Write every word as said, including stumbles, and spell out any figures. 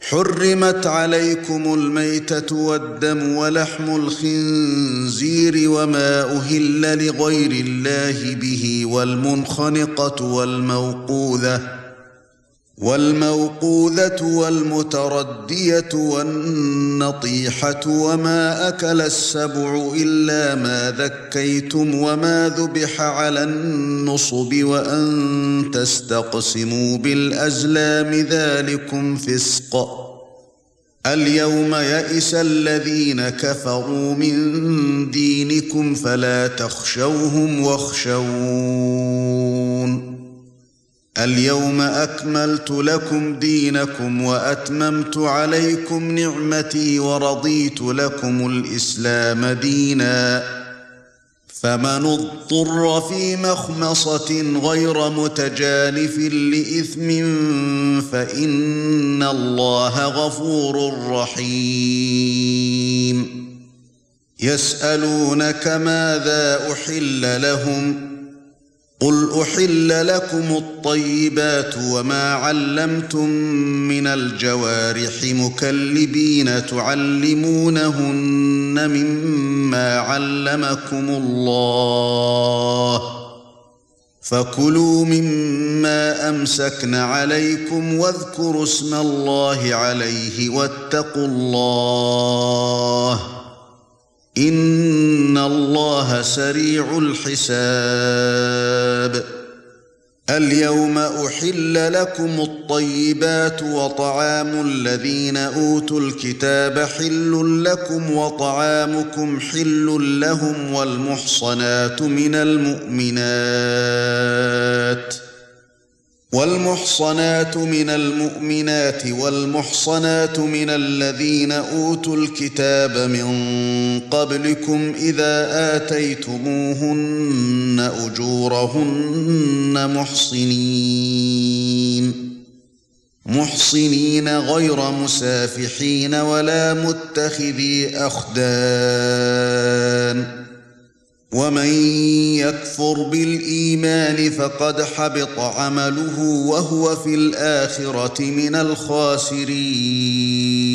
حرمت عليكم الميتة والدم ولحم الخنزير وما أهل لغير الله به والمنخنقة والموقوذة والموقوذة والمتردية والنطيحة وما أكل السبع إلا ما ذكيتم وما ذبح على النصب وأن تستقسموا بالأزلام ذلكم فسق. اليوم يئس الذين كفروا من دينكم فلا تخشوهم واخشون. اليوم أكملت لكم دينكم وأتممت عليكم نعمتي ورضيت لكم الإسلام دينا. فمن اضطر في مخمصة غير متجانف لإثم فإن الله غفور رحيم. يسألونك ماذا أحل لهم قل أحل لكم الطيبات وما علمتم من الجوارح مكلبين تعلمونهن مما علمكم الله فكلوا مما أمسكن عليكم واذكروا اسم الله عليه واتقوا الله إن الله سريع الحساب. اليوم أحل لكم الطيبات وطعام الذين أوتوا الكتاب حل لكم وطعامكم حل لهم والمحصنات من المؤمنات والمحصنات من المؤمنات والمحصنات من الذين أوتوا الكتاب من قبلكم إذا آتيتموهن أجورهن محصنين محصنين غير مسافحين ولا متخذي أخدان. ومن يكفر بالإيمان فقد حبط عمله وهو في الآخرة من الخاسرين.